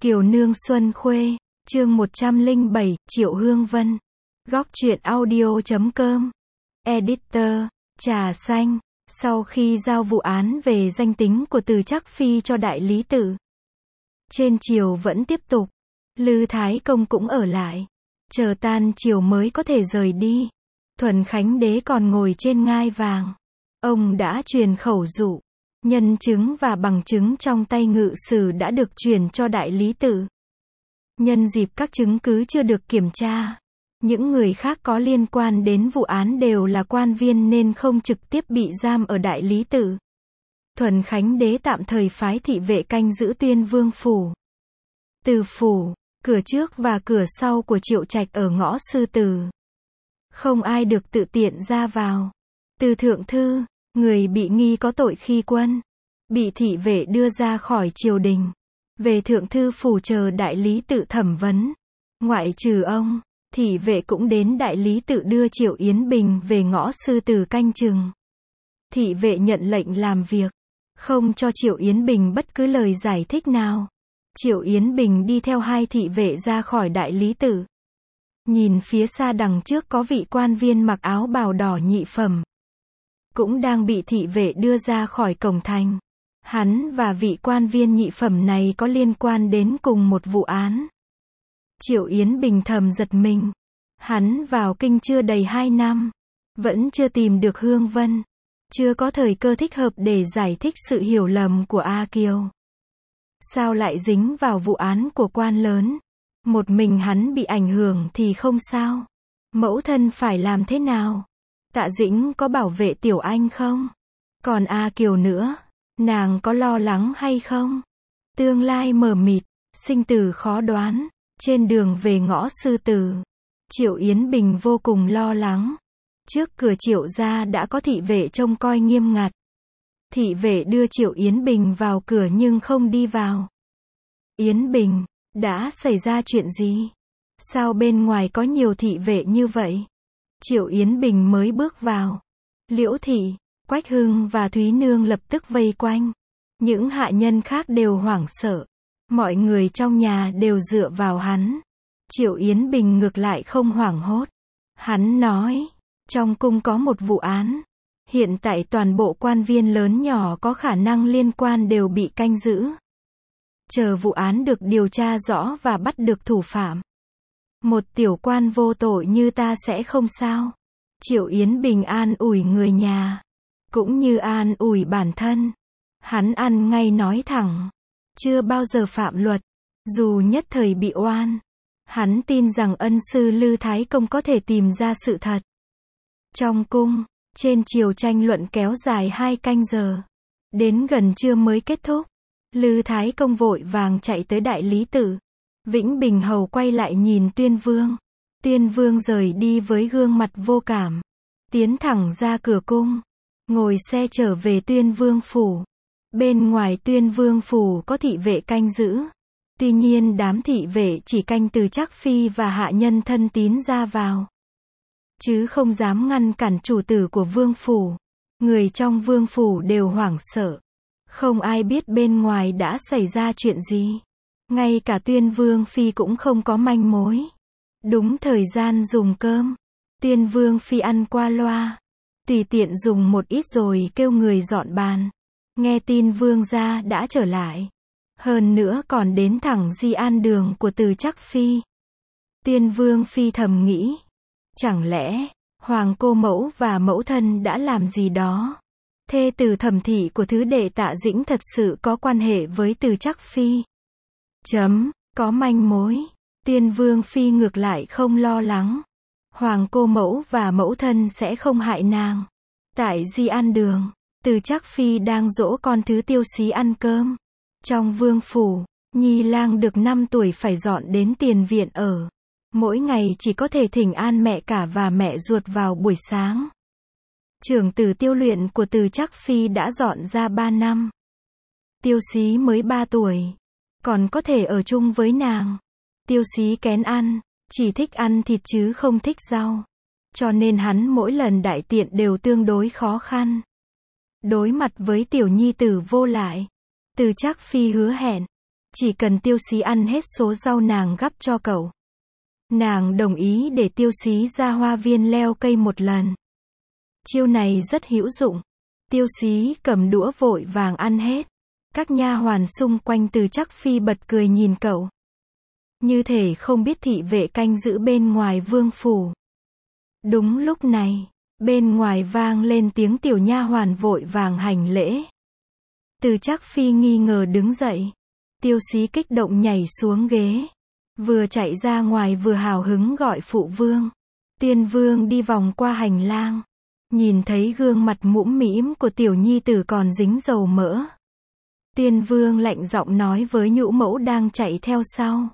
Kiều Nương Xuân Khuê, chương 107, Triệu Hương Vân. Góc truyện audio.com. Editor, Trà Xanh. Sau khi giao vụ án về danh tính của Từ Trắc Phi cho đại lý tự, trên triều vẫn tiếp tục. Lư Thái Công cũng ở lại, chờ tan triều mới có thể rời đi. Thuần Khánh Đế còn ngồi trên ngai vàng. Ông đã truyền khẩu dụ, nhân chứng và bằng chứng trong tay ngự sử đã được truyền cho đại lý tự. Nhân dịp các chứng cứ chưa được kiểm tra, những người khác có liên quan đến vụ án đều là quan viên nên không trực tiếp bị giam ở đại lý tự. Thuần Khánh Đế tạm thời phái thị vệ canh giữ Tuyên Vương phủ. Từ phủ, cửa trước và cửa sau của Triệu Trạch ở ngõ Sư Tử. Không ai được tự tiện ra vào. Từ thượng thư, người bị nghi có tội khi quân, bị thị vệ đưa ra khỏi triều đình, về thượng thư phủ chờ đại lý tự thẩm vấn. Ngoại trừ ông, thị vệ cũng đến đại lý tự đưa Triệu Yến Bình về ngõ Sư Tử canh chừng. Thị vệ nhận lệnh làm việc, không cho Triệu Yến Bình bất cứ lời giải thích nào. Triệu Yến Bình đi theo hai thị vệ ra khỏi đại lý tự. Nhìn phía xa đằng trước có vị quan viên mặc áo bào đỏ nhị phẩm, cũng đang bị thị vệ đưa ra khỏi cổng thành. Hắn và vị quan viên nhị phẩm này có liên quan đến cùng một vụ án. Triệu Yến Bình thầm giật mình. Hắn vào kinh chưa đầy 2 năm, vẫn chưa tìm được Hương Vân, chưa có thời cơ thích hợp để giải thích sự hiểu lầm của A Kiều. Sao lại dính vào vụ án của quan lớn? Một mình hắn bị ảnh hưởng thì không sao. Mẫu thân phải làm thế nào? Tạ Dĩnh có bảo vệ Tiểu Anh không? Còn A Kiều nữa, nàng có lo lắng hay không? Tương lai mờ mịt, sinh tử khó đoán. Trên đường về ngõ Sư Tử, Triệu Yến Bình vô cùng lo lắng. Trước cửa Triệu gia đã có thị vệ trông coi nghiêm ngặt. Thị vệ đưa Triệu Yến Bình vào cửa nhưng không đi vào. Yến Bình, đã xảy ra chuyện gì? Sao bên ngoài có nhiều thị vệ như vậy? Triệu Yến Bình mới bước vào. Liễu Thị, Quách Hưng và Thúy Nương lập tức vây quanh. Những hạ nhân khác đều hoảng sợ. Mọi người trong nhà đều dựa vào hắn. Triệu Yến Bình ngược lại không hoảng hốt. Hắn nói, trong cung có một vụ án. Hiện tại toàn bộ quan viên lớn nhỏ có khả năng liên quan đều bị canh giữ. Chờ vụ án được điều tra rõ và bắt được thủ phạm, một tiểu quan vô tội như ta sẽ không sao. Triệu Yến Bình an ủi người nhà, cũng như an ủi bản thân. Hắn ăn ngay nói thẳng, chưa bao giờ phạm luật, dù nhất thời bị oan. Hắn tin rằng ân sư Lư Thái Công có thể tìm ra sự thật. Trong cung, trên triều tranh luận kéo dài 2 canh giờ. Đến gần trưa mới kết thúc. Lư Thái Công vội vàng chạy tới đại lý tự. Vĩnh Bình hầu quay lại nhìn Tuyên Vương. Tuyên Vương rời đi với gương mặt vô cảm. Tiến thẳng ra cửa cung. Ngồi xe trở về Tuyên Vương phủ. Bên ngoài Tuyên Vương phủ có thị vệ canh giữ. Tuy nhiên đám thị vệ chỉ canh Từ Trắc Phi và hạ nhân thân tín ra vào, chứ không dám ngăn cản chủ tử của vương phủ. Người trong vương phủ đều hoảng sợ. Không ai biết bên ngoài đã xảy ra chuyện gì. Ngay cả Tuyên Vương Phi cũng không có manh mối. Đúng thời gian dùng cơm, Tuyên Vương Phi ăn qua loa, tùy tiện dùng một ít rồi kêu người dọn bàn. Nghe tin vương gia đã trở lại, hơn nữa còn đến thẳng di an đường của Từ Trắc Phi. Tuyên Vương Phi thầm nghĩ, chẳng lẽ hoàng cô mẫu và mẫu thân đã làm gì đó? Thê tử thẩm thị của thứ đệ Tạ Dĩnh thật sự có quan hệ với Từ Trắc Phi. Có manh mối. Tuyên Vương Phi ngược lại không lo lắng. Hoàng cô mẫu và mẫu thân sẽ không hại nàng. Tại di an đường, Từ Trắc Phi đang dỗ con thứ Tiêu Xí ăn cơm. Trong vương phủ, Nhi lang được 5 tuổi phải dọn đến tiền viện ở. Mỗi ngày chỉ có thể thỉnh an mẹ cả và mẹ ruột vào buổi sáng. Trưởng tử Tiêu Luyện của Từ Trắc Phi đã dọn ra 3 năm. Tiêu Xí mới 3 tuổi, còn có thể ở chung với nàng. Tiêu Xí kén ăn, chỉ thích ăn thịt chứ không thích rau. Cho nên hắn mỗi lần đại tiện đều tương đối khó khăn. Đối mặt với tiểu nhi tử vô lại, Từ Trắc Phi hứa hẹn, Chỉ cần Tiêu Xí ăn hết số rau nàng gắp cho cậu. Nàng đồng ý để Tiêu Xí ra hoa viên leo cây một lần. Chiêu này rất hữu dụng. Tiêu Xí cầm đũa vội vàng ăn hết. Các nha hoàn xung quanh Từ Trắc Phi bật cười nhìn cậu. Như thể không biết thị vệ canh giữ bên ngoài vương phủ. Đúng lúc này, bên ngoài vang lên tiếng tiểu nha hoàn vội vàng hành lễ. Từ Trắc Phi nghi ngờ đứng dậy. Tiêu Xí kích động nhảy xuống ghế. Vừa chạy ra ngoài vừa hào hứng gọi phụ vương. Tuyên vương đi vòng qua hành lang. Nhìn thấy gương mặt mũm mĩm của tiểu nhi tử còn dính dầu mỡ. Tuyên vương lạnh giọng nói với nhũ mẫu đang chạy theo sau.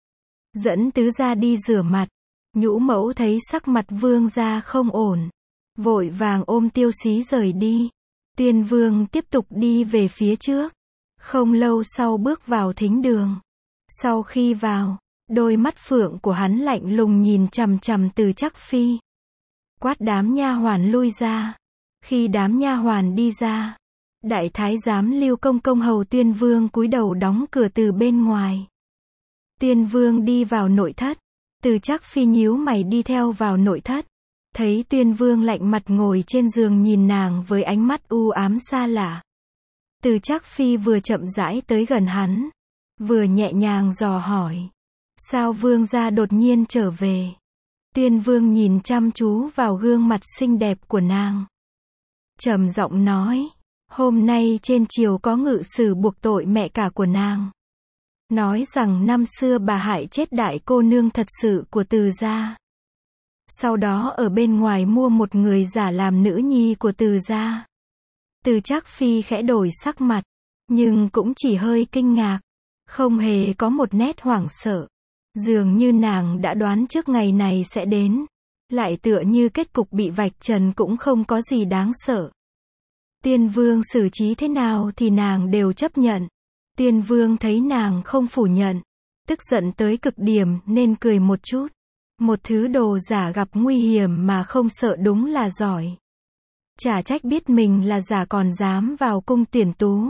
Dẫn tứ gia đi rửa mặt. Nhũ mẫu thấy sắc mặt vương gia không ổn. Vội vàng ôm Tiêu Xí rời đi. Tuyên vương tiếp tục đi về phía trước. Không lâu sau bước vào thính đường. Sau khi vào, đôi mắt phượng của hắn lạnh lùng nhìn chằm chằm Từ Trắc Phi. Quát đám nha hoàn lui ra. Khi đám nha hoàn đi ra, đại thái giám Lưu Công Công hầu Tuyên vương cúi đầu đóng cửa từ bên ngoài. Tuyên vương đi vào nội thất. Từ Trắc Phi nhíu mày đi theo vào nội thất. Thấy Tuyên vương lạnh mặt ngồi trên giường nhìn nàng với ánh mắt u ám xa lạ. Từ Trắc Phi vừa chậm rãi tới gần hắn, vừa nhẹ nhàng dò hỏi. Sao vương gia đột nhiên trở về? Tuyên vương nhìn chăm chú vào gương mặt xinh đẹp của nàng. Trầm giọng nói, hôm nay trên triều có ngự sử buộc tội mẹ cả của nàng. Nói rằng năm xưa bà hại chết đại cô nương thật sự của Từ gia. Sau đó ở bên ngoài mua một người giả làm nữ nhi của Từ gia. Từ Trắc Phi khẽ đổi sắc mặt, nhưng cũng chỉ hơi kinh ngạc, không hề có một nét hoảng sợ. Dường như nàng đã đoán trước ngày này sẽ đến, lại tựa như kết cục bị vạch trần cũng không có gì đáng sợ. Tuyên vương xử trí thế nào thì nàng đều chấp nhận. Tuyên vương thấy nàng không phủ nhận, tức giận tới cực điểm nên cười một chút. Một thứ đồ giả gặp nguy hiểm mà không sợ đúng là giỏi. Chả trách biết mình là giả còn dám vào cung tuyển tú.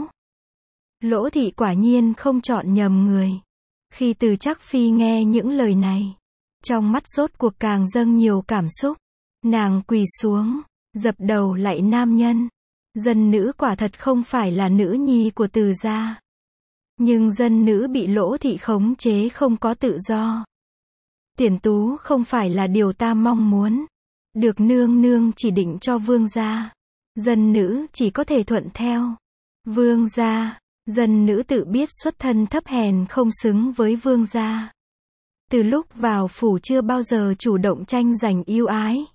Lỗ thị quả nhiên không chọn nhầm người. Khi Từ Trắc Phi nghe những lời này, trong mắt rốt cuộc càng dâng nhiều cảm xúc. Nàng quỳ xuống, dập đầu lạy nam nhân. Dân nữ quả thật không phải là nữ nhi của Từ gia. Nhưng dân nữ bị Lỗ thị khống chế không có tự do. Tuyển tú không phải là điều ta mong muốn. Được nương nương chỉ định cho vương gia. Dân nữ chỉ có thể thuận theo. Vương gia, dân nữ tự biết xuất thân thấp hèn không xứng với vương gia. Từ lúc vào phủ chưa bao giờ chủ động tranh giành yêu ái.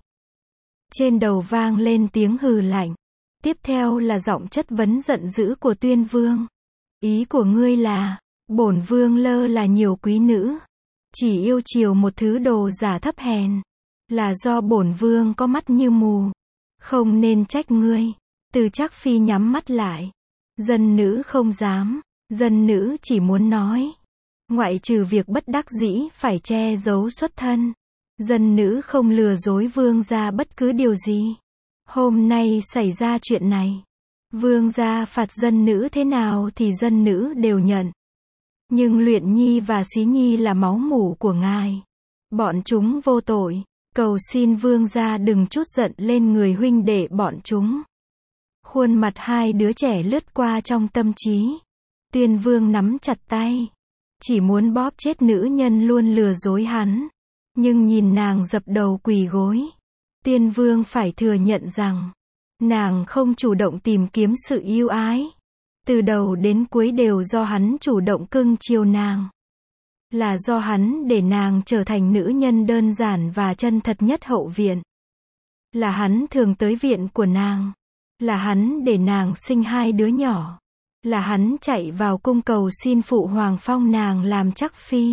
Trên đầu vang lên tiếng hừ lạnh. Tiếp theo là giọng chất vấn giận dữ của Tuyên vương. Ý của ngươi là, bổn vương lơ là nhiều quý nữ. Chỉ yêu chiều một thứ đồ giả thấp hèn. Là do bổn vương có mắt như mù. Không nên trách ngươi. Từ Trắc Phi nhắm mắt lại. Dân nữ không dám. Dân nữ chỉ muốn nói. Ngoại trừ việc bất đắc dĩ phải che giấu xuất thân. Dân nữ không lừa dối vương gia bất cứ điều gì. Hôm nay xảy ra chuyện này. Vương gia phạt dân nữ thế nào thì dân nữ đều nhận. Nhưng Luyện Nhi và Xí Nhi là máu mủ của ngài. Bọn chúng vô tội. Cầu xin vương gia đừng trút giận lên người huynh đệ bọn chúng. Khuôn mặt hai đứa trẻ lướt qua trong tâm trí. Tuyên vương nắm chặt tay. Chỉ muốn bóp chết nữ nhân luôn lừa dối hắn. Nhưng nhìn nàng dập đầu quỳ gối. Tuyên vương phải thừa nhận rằng, nàng không chủ động tìm kiếm sự yêu ái. Từ đầu đến cuối đều do hắn chủ động cưng chiều nàng. Là do hắn để nàng trở thành nữ nhân đơn giản và chân thật nhất hậu viện. Là hắn thường tới viện của nàng. Là hắn để nàng sinh hai đứa nhỏ. Là hắn chạy vào cung cầu xin phụ hoàng phong nàng làm Trắc Phi.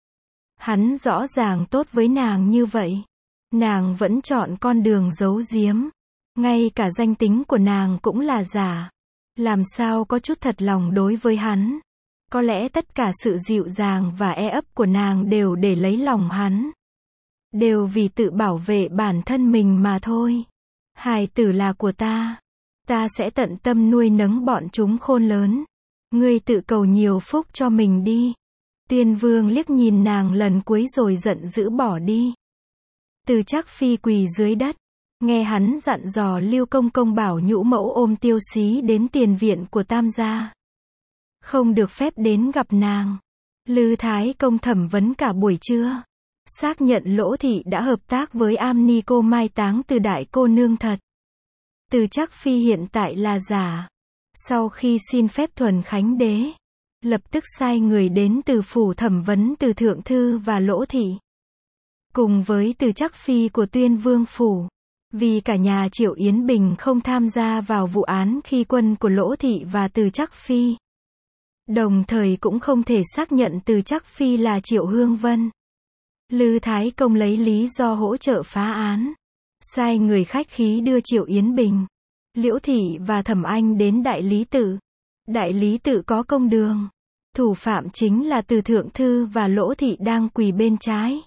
Hắn rõ ràng tốt với nàng như vậy. Nàng vẫn chọn con đường giấu giếm. Ngay cả danh tính của nàng cũng là giả. Làm sao có chút thật lòng đối với hắn. Có lẽ tất cả sự dịu dàng và e ấp của nàng đều để lấy lòng hắn. Đều vì tự bảo vệ bản thân mình mà thôi. Hài tử là của ta. Ta sẽ tận tâm nuôi nấng bọn chúng khôn lớn. Ngươi tự cầu nhiều phúc cho mình đi. Tuyên Vương liếc nhìn nàng lần cuối rồi giận dữ bỏ đi. Từ Trác Phi quỳ dưới đất, nghe hắn dặn dò Lưu Công Công bảo nhũ mẫu ôm Tiêu Xí đến tiền viện của Tam gia. Không được phép đến gặp nàng. Lư Thái Công thẩm vấn cả buổi trưa. Xác nhận Lỗ Thị đã hợp tác với Am Ni cô mai táng Từ đại cô nương thật. Từ Trác Phi hiện tại là giả. Sau khi xin phép Thuần Khánh Đế, lập tức sai người đến Từ phủ thẩm vấn Từ thượng thư và Lỗ Thị. Cùng với Từ Trác Phi của Tuyên Vương phủ. Vì cả nhà Triệu Yến Bình không tham gia vào vụ án khi quân của Lỗ Thị và Từ Trác Phi. Đồng thời cũng không thể xác nhận Từ Trác Phi là Triệu Hương Vân. Lư Thái Công lấy lý do hỗ trợ phá án. Sai người khách khí đưa Triệu Yến Bình, Liễu Thị và Thẩm Anh đến Đại Lý Tự. Đại Lý Tự có công đường. Thủ phạm chính là Từ thượng thư và Lỗ Thị đang quỳ bên trái.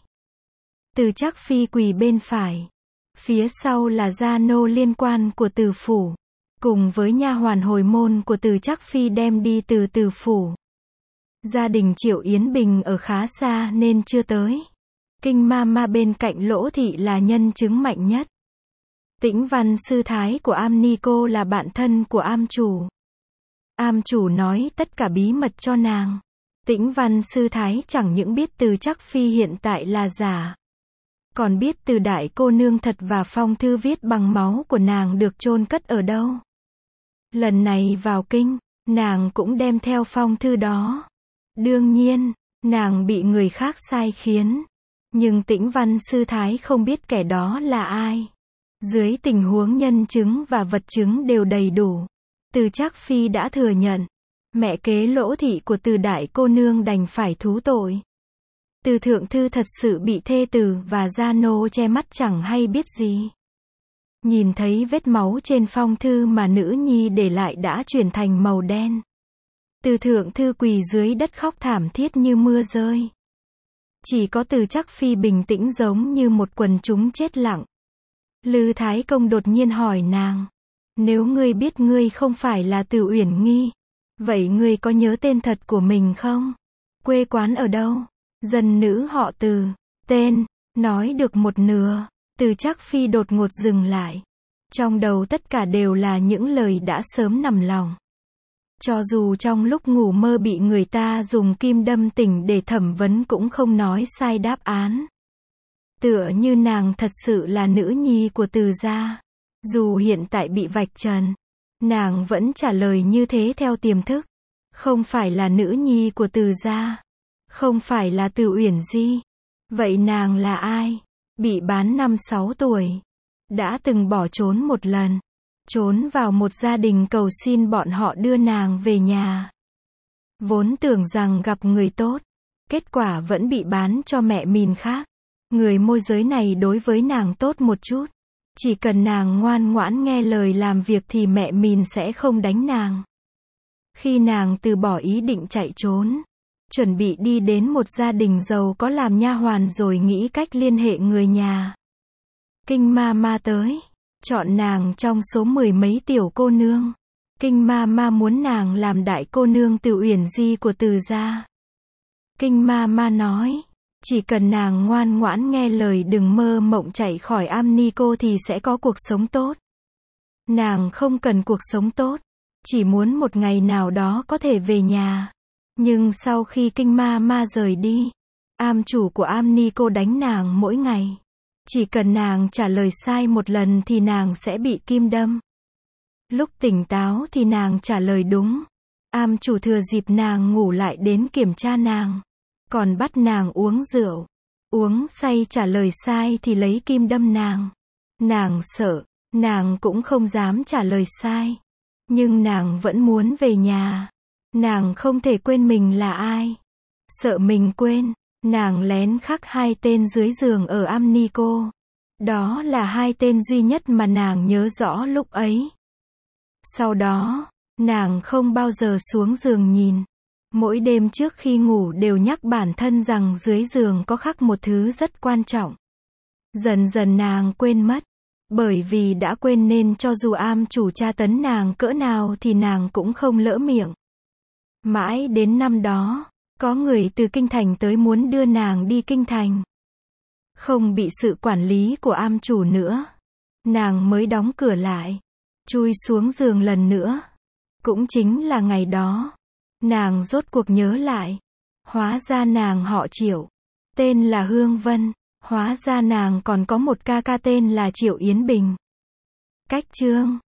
Từ Trác Phi quỳ bên phải. Phía sau là gia nô liên quan của Từ phủ. Cùng với nha hoàn hồi môn của Từ Trác Phi đem đi từ Từ phủ. Gia đình Triệu Yến Bình ở khá xa nên chưa tới. Kinh ma bên cạnh Lỗ Thị là nhân chứng mạnh nhất. Tĩnh Văn sư thái của Am Ni cô là bạn thân của Am chủ. Am chủ nói tất cả bí mật cho nàng. Tĩnh Văn sư thái chẳng những biết Từ Trác Phi hiện tại là giả, còn biết Từ đại cô nương thật và phong thư viết bằng máu của nàng được chôn cất ở đâu. Lần này vào kinh, nàng cũng đem theo phong thư đó. Đương nhiên, nàng bị người khác sai khiến. Nhưng Tĩnh Văn sư thái không biết kẻ đó là ai. Dưới tình huống nhân chứng và vật chứng đều đầy đủ, Từ Trác Phi đã thừa nhận. Mẹ kế Lỗ Thị của Từ đại cô nương đành phải thú tội. Từ thượng thư thật sự bị thê tử và gia nô che mắt chẳng hay biết gì. Nhìn thấy vết máu trên phong thư mà nữ nhi để lại đã chuyển thành màu đen. Từ thượng thư quỳ dưới đất khóc thảm thiết như mưa rơi. Chỉ có Từ Trác Phi bình tĩnh giống như một quần chúng chết lặng. Lư Thái Công đột nhiên hỏi nàng. Nếu ngươi biết ngươi không phải là Từ Uyển Nghi, vậy ngươi có nhớ tên thật của mình không? Quê quán ở đâu? Dân nữ họ Từ. Tên. Nói được một nửa, Từ Trác Phi đột ngột dừng lại. Trong đầu tất cả đều là những lời đã sớm nằm lòng. Cho dù trong lúc ngủ mơ bị người ta dùng kim đâm tỉnh để thẩm vấn cũng không nói sai đáp án. Tựa như nàng thật sự là nữ nhi của Từ gia. Dù hiện tại bị vạch trần, nàng vẫn trả lời như thế theo tiềm thức. Không phải là nữ nhi của Từ gia. Không phải là Từ Uyển Di. Vậy nàng là ai? Bị bán năm 6 tuổi. Đã từng bỏ trốn một lần. Trốn vào một gia đình cầu xin bọn họ đưa nàng về nhà. Vốn tưởng rằng gặp người tốt. Kết quả vẫn bị bán cho mẹ mìn khác. Người môi giới này đối với nàng tốt một chút. Chỉ cần nàng ngoan ngoãn nghe lời làm việc thì mẹ mìn sẽ không đánh nàng. Khi nàng từ bỏ ý định chạy trốn, chuẩn bị đi đến một gia đình giàu có làm nha hoàn rồi nghĩ cách liên hệ người nhà. Kinh ma tới, chọn nàng trong số 10 mấy tiểu cô nương. Kinh ma muốn nàng làm đại cô nương Từ Uyển Di của Từ gia. Kinh ma nói, chỉ cần nàng ngoan ngoãn nghe lời đừng mơ mộng chạy khỏi Am Ni cô thì sẽ có cuộc sống tốt. Nàng không cần cuộc sống tốt, chỉ muốn một ngày nào đó có thể về nhà. Nhưng sau khi Kinh ma rời đi, am chủ của Am Ni cô đánh nàng mỗi ngày. Chỉ cần nàng trả lời sai một lần thì nàng sẽ bị kim đâm. Lúc tỉnh táo thì nàng trả lời đúng. Am chủ thừa dịp nàng ngủ lại đến kiểm tra nàng. Còn bắt nàng uống rượu. Uống say trả lời sai thì lấy kim đâm nàng. Nàng sợ, nàng cũng không dám trả lời sai. Nhưng nàng vẫn muốn về nhà. Nàng không thể quên mình là ai. Sợ mình quên, nàng lén khắc 2 tên dưới giường ở Am Ni cô. Đó là 2 tên duy nhất mà nàng nhớ rõ lúc ấy. Sau đó, nàng không bao giờ xuống giường nhìn. Mỗi đêm trước khi ngủ đều nhắc bản thân rằng dưới giường có khắc một thứ rất quan trọng. Dần dần nàng quên mất. Bởi vì đã quên nên cho dù am chủ tra tấn nàng cỡ nào thì nàng cũng không lỡ miệng. Mãi đến năm đó, có người từ kinh thành tới muốn đưa nàng đi kinh thành. Không bị sự quản lý của am chủ nữa, nàng mới đóng cửa lại, chui xuống giường lần nữa. Cũng chính là ngày đó, nàng rốt cuộc nhớ lại. Hóa ra nàng họ Triệu, tên là Hương Vân. Hóa ra nàng còn có một ca ca tên là Triệu Yến Bình. Cách chương